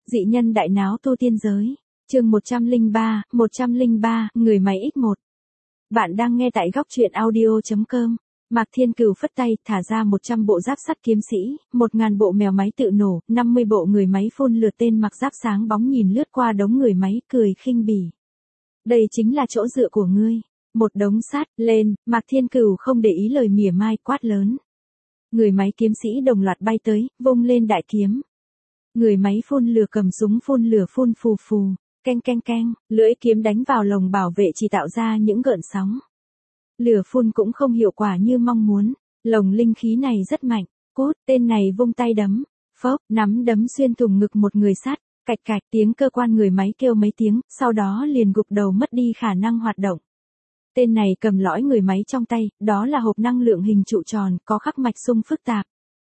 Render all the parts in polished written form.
Dị nhân đại náo tu tiên giới. Chương 103, người máy X1. Bạn đang nghe tại góc truyện audio.com. Mạc Thiên Cửu phất tay, thả ra 100 bộ giáp sắt kiếm sĩ, 1000 bộ mèo máy tự nổ, 50 bộ người máy phun lửa. Tên mặc giáp sáng bóng nhìn lướt qua đống người máy, cười khinh bỉ. Đây chính là chỗ dựa của ngươi. Một đống sắt, lên, Mạc Thiên Cửu không để ý lời mỉa mai, quát lớn. Người máy kiếm sĩ đồng loạt bay tới, vung lên đại kiếm. Người máy phun lửa cầm súng phun lửa phun phù phù, keng keng keng, lưỡi kiếm đánh vào lồng bảo vệ chỉ tạo ra những gợn sóng. Lửa phun cũng không hiệu quả như mong muốn, lồng linh khí này rất mạnh, cút, tên này vung tay đấm, phốc, nắm đấm xuyên thủng ngực một người sát, cạch cạch, tiếng cơ quan người máy kêu mấy tiếng, sau đó liền gục đầu mất đi khả năng hoạt động. Tên này cầm lõi người máy trong tay, đó là hộp năng lượng hình trụ tròn, có khắc mạch xung phức tạp.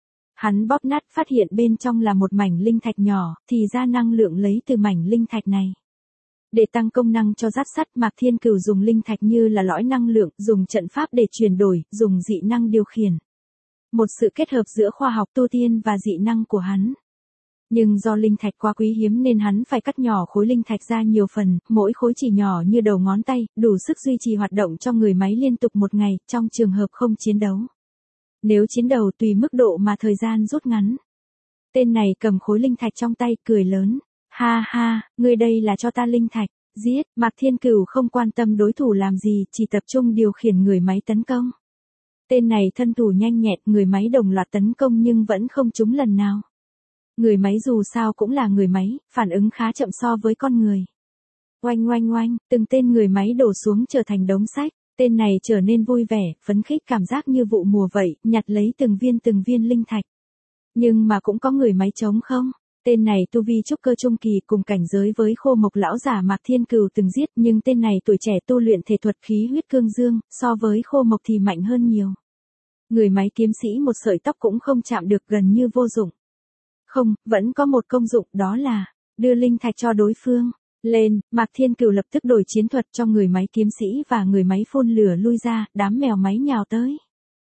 Hắn bóp nát phát hiện bên trong là một mảnh linh thạch nhỏ, thì ra năng lượng lấy từ mảnh linh thạch này. Để tăng công năng cho giáp sắt, Mạc Thiên Cửu dùng linh thạch như là lõi năng lượng, dùng trận pháp để chuyển đổi, dùng dị năng điều khiển. Một sự kết hợp giữa khoa học tu tiên và dị năng của hắn. Nhưng do linh thạch quá quý hiếm nên hắn phải cắt nhỏ khối linh thạch ra nhiều phần, mỗi khối chỉ nhỏ như đầu ngón tay, đủ sức duy trì hoạt động cho người máy liên tục một ngày, trong trường hợp không chiến đấu. Nếu chiến đấu tùy mức độ mà thời gian rút ngắn. Tên này cầm khối linh thạch trong tay, cười lớn. Ha ha, ngươi đây là cho ta linh thạch, giết. Mạc Thiên Cửu không quan tâm đối thủ làm gì, chỉ tập trung điều khiển người máy tấn công. Tên này thân thủ nhanh nhẹn, người máy đồng loạt tấn công nhưng vẫn không trúng lần nào. Người máy dù sao cũng là người máy, phản ứng khá chậm so với con người. Oanh oanh oanh, từng tên người máy đổ xuống trở thành đống sách. Tên này trở nên vui vẻ, phấn khích, cảm giác như vụ mùa vậy, nhặt lấy từng viên linh thạch. Nhưng mà cũng có người máy trống không? Tên này tu vi trúc cơ trung kỳ, cùng cảnh giới với Khô Mộc lão giả Mạc Thiên Cửu từng giết, nhưng tên này tuổi trẻ tu luyện thể thuật khí huyết cương dương, so với Khô Mộc thì mạnh hơn nhiều. Người máy kiếm sĩ một sợi tóc cũng không chạm được, gần như vô dụng. Không, vẫn có một công dụng, đó là đưa linh thạch cho đối phương. Lên, Mạc Thiên Cửu lập tức đổi chiến thuật, cho người máy kiếm sĩ và người máy phun lửa lui ra, đám mèo máy nhào tới.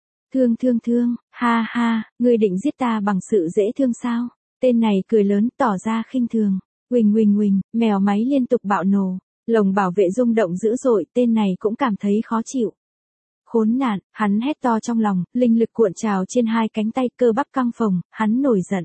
Thương, ha ha, ngươi định giết ta bằng sự dễ thương sao? Tên này cười lớn, tỏ ra khinh thường. Huỳnh, mèo máy liên tục bạo nổ, lồng bảo vệ rung động dữ dội, tên này cũng cảm thấy khó chịu. Khốn nạn, hắn hét to trong lòng, linh lực cuộn trào trên hai cánh tay, cơ bắp căng phồng, hắn nổi giận.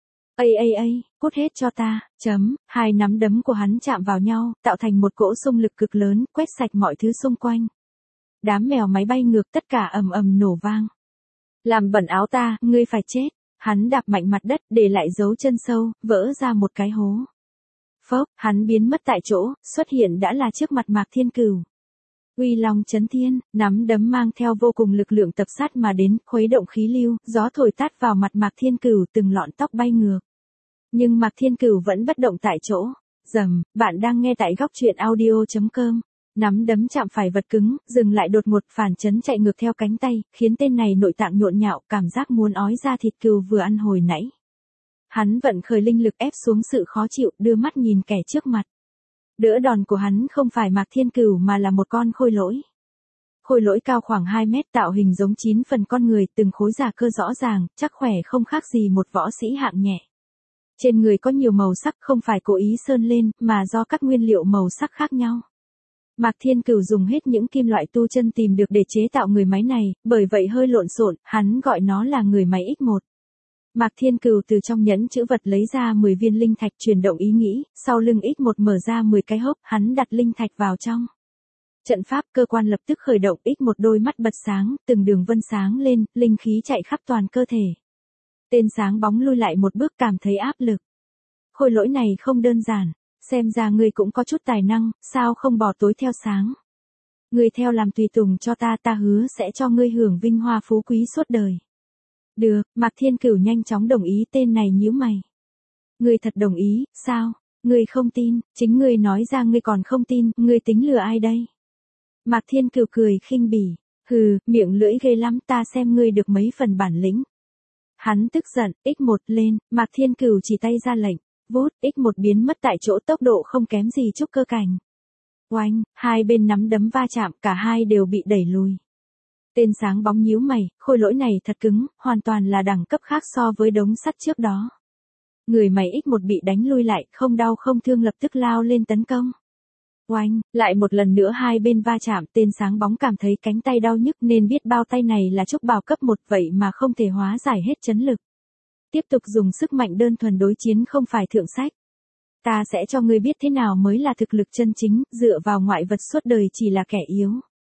Ây, cút hết cho ta, hai nắm đấm của hắn chạm vào nhau, tạo thành một cỗ xung lực cực lớn, quét sạch mọi thứ xung quanh. Đám mèo máy bay ngược, tất cả ầm ầm nổ vang. Làm bẩn áo ta, ngươi phải chết. Hắn đạp mạnh mặt đất, để lại dấu chân sâu, vỡ ra một cái hố. Phốc, hắn biến mất tại chỗ, xuất hiện đã là trước mặt Mạc Thiên Cửu. Uy long chấn thiên, nắm đấm mang theo vô cùng lực lượng tập sát mà đến, khuấy động khí lưu, gió thổi tát vào mặt Mạc Thiên Cửu, từng lọn tóc bay ngược. Nhưng Mạc Thiên Cửu vẫn bất động tại chỗ. Bạn đang nghe tại góc truyện audio.com. Nắm đấm chạm phải vật cứng, dừng lại đột ngột, phản chấn chạy ngược theo cánh tay, khiến tên này nội tạng nhộn nhạo, cảm giác muốn ói ra thịt cừu vừa ăn hồi nãy. Hắn vận khởi linh lực ép xuống sự khó chịu, đưa mắt nhìn kẻ trước mặt. Đỡ đòn của hắn không phải Mạc Thiên Cửu mà là một con khôi lỗi. Khôi lỗi cao khoảng 2 mét, tạo hình giống 9 phần con người, từng khối giả cơ rõ ràng, chắc khỏe không khác gì một võ sĩ hạng nhẹ. Trên người có nhiều màu sắc, không phải cố ý sơn lên, mà do các nguyên liệu màu sắc khác nhau. Mạc Thiên Cửu dùng hết những kim loại tu chân tìm được để chế tạo người máy này, bởi vậy hơi lộn xộn, hắn gọi nó là người máy X1. Mạc Thiên Cửu từ trong nhẫn chữ vật lấy ra 10 viên linh thạch, chuyển động ý nghĩ, sau lưng X1 mở ra 10 cái hốc, hắn đặt linh thạch vào trong. Trận pháp cơ quan lập tức khởi động, X1 đôi mắt bật sáng, từng đường vân sáng lên, linh khí chạy khắp toàn cơ thể. Tên sáng bóng lui lại một bước, cảm thấy áp lực. Khôi lỗi này không đơn giản. Xem ra ngươi cũng có chút tài năng, sao không bỏ tối theo sáng. Ngươi theo làm tùy tùng cho ta, ta hứa sẽ cho ngươi hưởng vinh hoa phú quý suốt đời. Được, Mạc Thiên Cửu nhanh chóng đồng ý. Tên này nhíu mày. Ngươi thật đồng ý, sao? Ngươi không tin, chính ngươi nói ra ngươi còn không tin, ngươi tính lừa ai đây? Mạc Thiên Cửu cười khinh bỉ. Hừ, miệng lưỡi ghê lắm, ta xem ngươi được mấy phần bản lĩnh. Hắn tức giận, X1 lên, Mạc Thiên Cửu chỉ tay ra lệnh. Vút, X1 biến mất tại chỗ, tốc độ không kém gì trúc cơ cảnh. Oanh, hai bên nắm đấm va chạm, cả hai đều bị đẩy lùi. Tên sáng bóng nhíu mày, khôi lỗi này thật cứng, hoàn toàn là đẳng cấp khác so với đống sắt trước đó. Người mày X1 bị đánh lui lại, không đau không thương lập tức lao lên tấn công. Oanh, lại một lần nữa hai bên va chạm, tên sáng bóng cảm thấy cánh tay đau nhức nên biết bao tay này là trúc bào cấp 1 vậy mà không thể hóa giải hết chấn lực. Tiếp tục dùng sức mạnh đơn thuần đối chiến không phải thượng sách. Ta sẽ cho ngươi biết thế nào mới là thực lực chân chính, dựa vào ngoại vật suốt đời chỉ là kẻ yếu.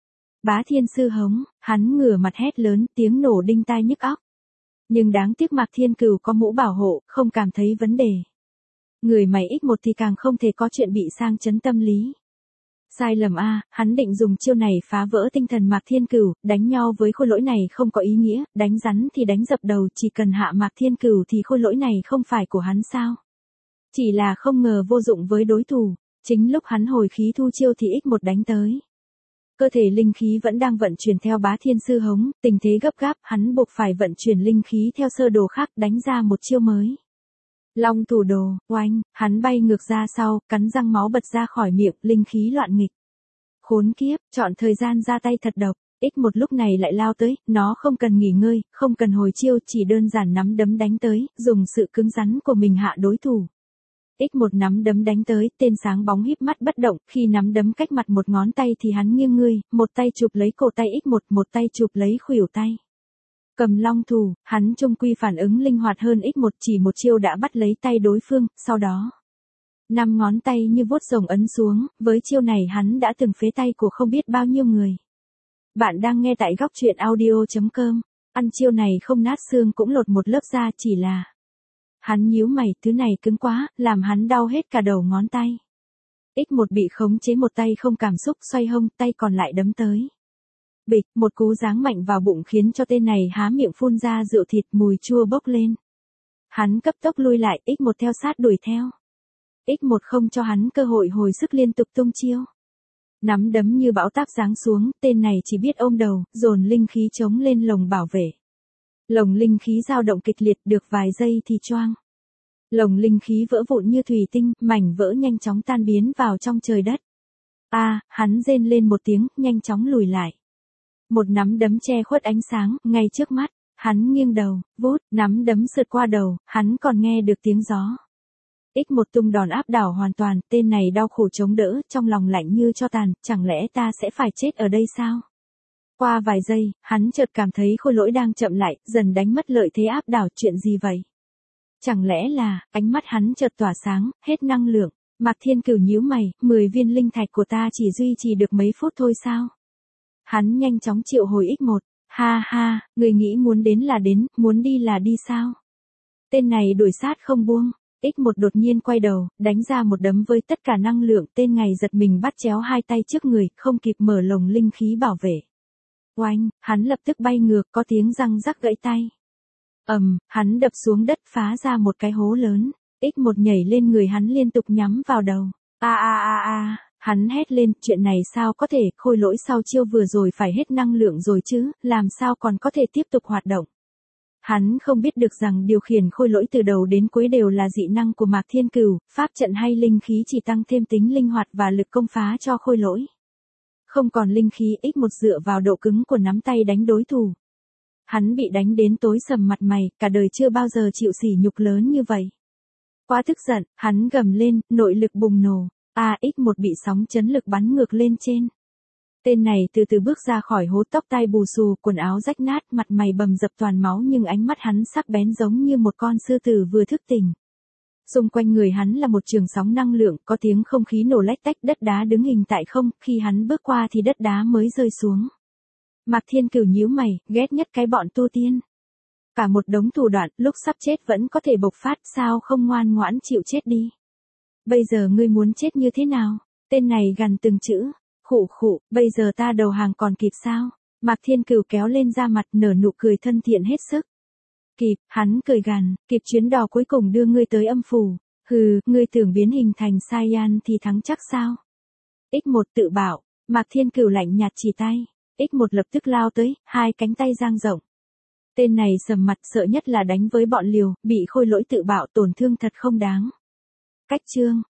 Bá Thiên Sư hống, hắn ngửa mặt hét lớn, tiếng nổ đinh tai nhức óc. Nhưng đáng tiếc Mạc Thiên Cửu có mũ bảo hộ, không cảm thấy vấn đề. Người mày X1 thì càng không thể có chuyện bị sang chấn tâm lý. Sai lầm a, hắn định dùng chiêu này phá vỡ tinh thần Mạc Thiên Cửu, đánh nhau với khôi lỗi này không có ý nghĩa, đánh rắn thì đánh dập đầu, chỉ cần hạ Mạc Thiên Cửu thì khôi lỗi này không phải của hắn sao? Chỉ là không ngờ vô dụng với đối thủ, chính lúc hắn hồi khí thu chiêu thì X1 đánh tới. Cơ thể linh khí vẫn đang vận chuyển theo Bá Thiên Sư hống, tình thế gấp gáp, hắn buộc phải vận chuyển linh khí theo sơ đồ khác đánh ra một chiêu mới. Long thủ đồ, oanh, hắn bay ngược ra sau, cắn răng máu bật ra khỏi miệng, linh khí loạn nghịch. Khốn kiếp, chọn thời gian ra tay thật độc, X1 lúc này lại lao tới, nó không cần nghỉ ngơi, không cần hồi chiêu, chỉ đơn giản nắm đấm đánh tới, dùng sự cứng rắn của mình hạ đối thủ. X1 nắm đấm đánh tới, tên sáng bóng híp mắt bất động, khi nắm đấm cách mặt một ngón tay thì hắn nghiêng người, một tay chụp lấy cổ tay X1, một tay chụp lấy khuỷu tay. Cầm long thủ, hắn chung quy phản ứng linh hoạt hơn X1, chỉ một chiêu đã bắt lấy tay đối phương, sau đó 5 ngón tay như vuốt rồng ấn xuống, với chiêu này hắn đã từng phế tay của không biết bao nhiêu người. Bạn đang nghe tại góc truyện audio.com, ăn chiêu này không nát xương cũng lột một lớp da, chỉ là hắn nhíu mày, thứ này cứng quá, làm hắn đau hết cả đầu ngón tay. X1 bị khống chế một tay không cảm xúc, xoay hông, tay còn lại đấm tới. Bịch, một cú giáng mạnh vào bụng khiến cho tên này há miệng phun ra rượu thịt mùi chua bốc lên. Hắn cấp tốc lui lại, X1 theo sát đuổi theo. X1 không cho hắn cơ hội hồi sức, liên tục tung chiêu. Nắm đấm như bão táp giáng xuống, tên này chỉ biết ôm đầu, dồn linh khí chống lên lồng bảo vệ. Lồng linh khí dao động kịch liệt, được vài giây thì choang. Lồng linh khí vỡ vụn như thủy tinh, mảnh vỡ nhanh chóng tan biến vào trong trời đất. Hắn rên lên một tiếng, nhanh chóng lùi lại. Một nắm đấm che khuất ánh sáng, ngay trước mắt, hắn nghiêng đầu, vút, nắm đấm sượt qua đầu, hắn còn nghe được tiếng gió. X1 tung đòn áp đảo hoàn toàn, tên này đau khổ chống đỡ, trong lòng lạnh như tro tàn, chẳng lẽ ta sẽ phải chết ở đây sao? Qua vài giây, hắn chợt cảm thấy khôi lỗi đang chậm lại, dần đánh mất lợi thế áp đảo, chuyện gì vậy? Chẳng lẽ là, ánh mắt hắn chợt tỏa sáng, hết năng lượng. Mạc Thiên Cửu nhíu mày, 10 viên linh thạch của ta chỉ duy trì được mấy phút thôi sao? Hắn nhanh chóng triệu hồi X1, ha ha, người nghĩ muốn đến là đến, muốn đi là đi sao? Tên này đuổi sát không buông. X1 đột nhiên quay đầu, đánh ra một đấm với tất cả năng lượng, tên này giật mình bắt chéo hai tay trước người, không kịp mở lồng linh khí bảo vệ. Oanh, hắn lập tức bay ngược, có tiếng răng rắc gãy tay. Hắn đập xuống đất phá ra một cái hố lớn. X1 nhảy lên người hắn liên tục nhắm vào đầu. Hắn hét lên, chuyện này sao có thể, khôi lỗi sau chiêu vừa rồi phải hết năng lượng rồi chứ, làm sao còn có thể tiếp tục hoạt động. Hắn không biết được rằng điều khiển khôi lỗi từ đầu đến cuối đều là dị năng của Mạc Thiên Cửu, pháp trận hay linh khí chỉ tăng thêm tính linh hoạt và lực công phá cho khôi lỗi. Không còn linh khí, X1 dựa vào độ cứng của nắm tay đánh đối thủ. Hắn bị đánh đến tối sầm mặt mày, cả đời chưa bao giờ chịu sỉ nhục lớn như vậy. Quá tức giận, hắn gầm lên, nội lực bùng nổ. X1 bị sóng chấn lực bắn ngược lên trên. Tên này từ từ bước ra khỏi hố, tóc tai bù xù, quần áo rách nát, mặt mày bầm dập toàn máu, nhưng ánh mắt hắn sắc bén giống như một con sư tử vừa thức tỉnh. Xung quanh người hắn là một trường sóng năng lượng, có tiếng không khí nổ lách tách, đất đá đứng hình tại không, khi hắn bước qua thì đất đá mới rơi xuống. Mạc Thiên Cửu nhíu mày, ghét nhất cái bọn tu tiên. Cả một đống thủ đoạn, lúc sắp chết vẫn có thể bộc phát, sao không ngoan ngoãn chịu chết đi. Bây giờ ngươi muốn chết như thế nào? Tên này gằn từng chữ. Khụ, bây giờ ta đầu hàng còn kịp sao? Mạc Thiên Cửu kéo lên da mặt, nở nụ cười thân thiện hết sức. Kịp, hắn cười gằn, kịp chuyến đò cuối cùng đưa ngươi tới âm phủ. Hừ, ngươi tưởng biến hình thành Saiyan thì thắng chắc sao? X1 tự bảo, Mạc Thiên Cửu lạnh nhạt chỉ tay. X1 lập tức lao tới, hai cánh tay dang rộng. Tên này sầm mặt, sợ nhất là đánh với bọn liều, bị khôi lỗi tự bạo tổn thương thật không đáng. Cách chương